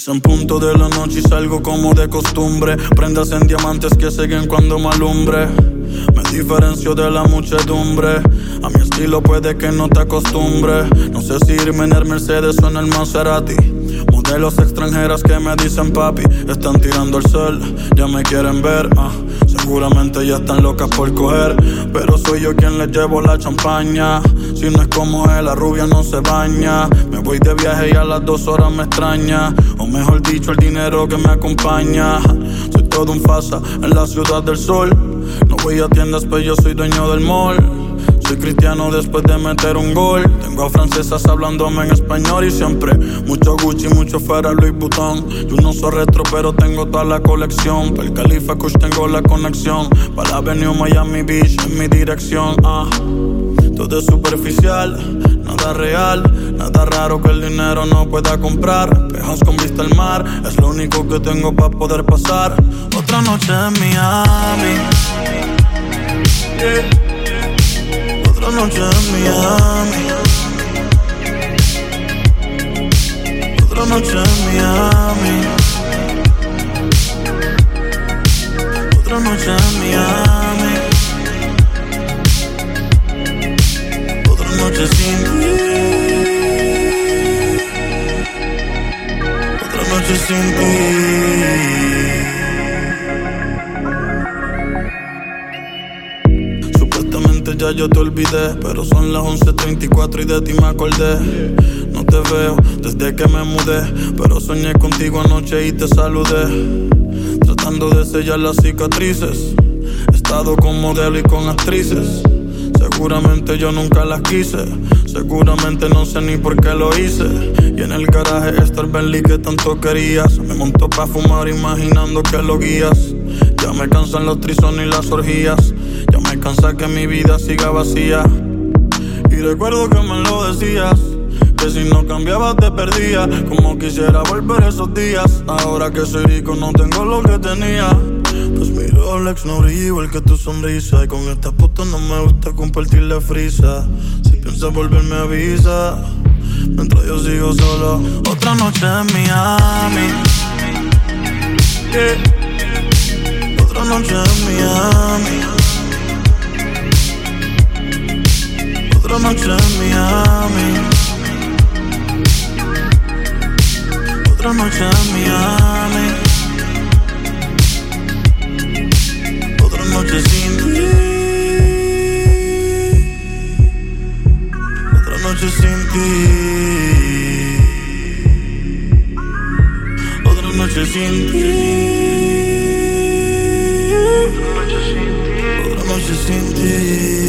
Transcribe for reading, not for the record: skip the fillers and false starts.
En punto de la noche y salgo como de costumbre. Prendas en diamantes que siguen cuando me alumbre. Me diferencio de la muchedumbre. A mi estilo puede que no te acostumbre. No sé si irme en el Mercedes o en el Maserati. Modelos extranjeras que me dicen papi. Están tirando el sol, ya me quieren ver. Seguramente ya están locas por coger. Pero soy yo quien les llevo la champaña. Si no es como él, la rubia no se baña. Me voy de viaje y a las 2 horas me extraña. O mejor dicho, el dinero que me acompaña. Soy todo un fasa en la ciudad del sol. No voy a tiendas, pero yo soy dueño del mall. Soy cristiano después de meter un gol. Tengo a francesas hablándome en español y siempre mucho Gucci, mucho Ferrari, Louis Vuitton. Yo no soy retro, pero tengo toda la colección. Para el Califa Kush tengo la conexión. Para la Avenue Miami Beach en mi dirección. Todo es superficial, nada real. Nada raro que el dinero no pueda comprar. Pejas con vista al mar, es lo único que tengo para poder pasar otra noche en Miami. Otra noche en Miami. Otra noche en Miami. Otra noche en Miami. Otra noche sin ti. Otra noche sin ti. Ya yo te olvidé, pero son las 11:34 y de ti me acordé. No te veo desde que me mudé, pero soñé contigo anoche y te saludé. Tratando de sellar las cicatrices. He estado con modelo y con actrices. Seguramente yo nunca las quise. Seguramente no sé ni por qué lo hice. Y en el garaje está el Bentley que tanto querías. Me montó pa' fumar imaginando que lo guías. Ya me cansan los trisones y las orgías. Ya me cansa que mi vida siga vacía. Y recuerdo que me lo decías, que si no cambiabas te perdía. Como quisiera volver esos días. Ahora que soy rico no tengo lo que tenía. Pues mi Rolex no brilla igual que tu sonrisa. Y con esta puta no me gusta compartir la frisa. Si piensas volverme avisa. Mientras yo sigo solo. Otra noche en Miami. Otra noche en Miami. Otra noche en Miami. Otra noche en Miami. Otra noche sin ti. Otra noche sin ti. Otra noche sin ti. Otra noche sin ti.